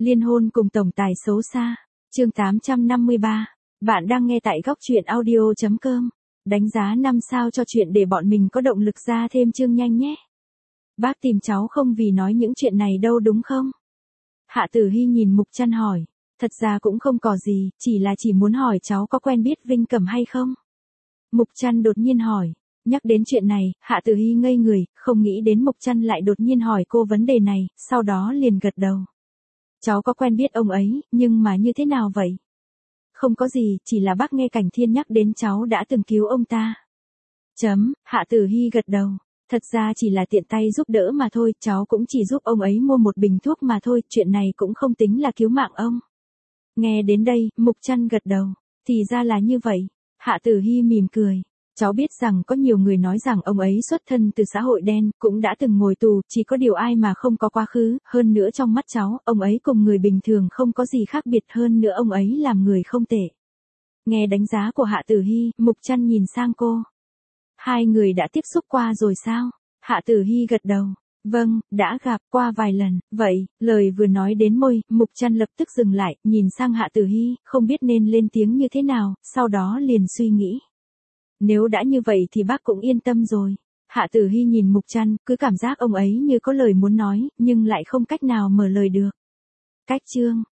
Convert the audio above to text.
Liên hôn cùng tổng tài xấu xa. Chương 853. Bạn đang nghe tại góc truyện audio.com. Đánh giá 5 sao cho chuyện để bọn mình có động lực ra thêm chương nhanh nhé. Bác tìm cháu không vì nói những chuyện này đâu đúng không? Hạ Tử Hy nhìn Mục Trăn hỏi. Thật ra cũng không có gì, chỉ muốn hỏi cháu có quen biết Vinh Cẩm hay không? Mục Trăn đột nhiên hỏi. Nhắc đến chuyện này, Hạ Tử Hy ngây người, không nghĩ đến Mục Trăn lại đột nhiên hỏi cô vấn đề này, sau đó liền gật đầu. Cháu có quen biết ông ấy, nhưng mà như thế nào vậy? Không có gì, chỉ là bác nghe Cảnh Thiên nhắc đến cháu đã từng cứu ông ta. Hạ Tử Hy gật đầu. Thật ra chỉ là tiện tay giúp đỡ mà thôi, cháu cũng chỉ giúp ông ấy mua một bình thuốc mà thôi, chuyện này cũng không tính là cứu mạng ông. Nghe đến đây, Mục Trăn gật đầu. Thì ra là như vậy. Hạ Tử Hy mỉm cười. Cháu biết rằng có nhiều người nói rằng ông ấy xuất thân từ xã hội đen, cũng đã từng ngồi tù, chỉ có điều ai mà không có quá khứ, hơn nữa trong mắt cháu, ông ấy cùng người bình thường không có gì khác biệt, hơn nữa ông ấy làm người không tệ. Nghe đánh giá của Hạ Tử Hy, Mục Trăn nhìn sang cô. Hai người đã tiếp xúc qua rồi sao? Hạ Tử Hy gật đầu. Vâng, đã gặp qua vài lần. Vậy, lời vừa nói đến môi, Mục Trăn lập tức dừng lại, nhìn sang Hạ Tử Hy, không biết nên lên tiếng như thế nào, sau đó liền suy nghĩ. Nếu đã như vậy thì bác cũng yên tâm rồi. Hạ Tử Hy nhìn Mục Trăn, cứ cảm giác ông ấy như có lời muốn nói, nhưng lại không cách nào mở lời được. Cách chương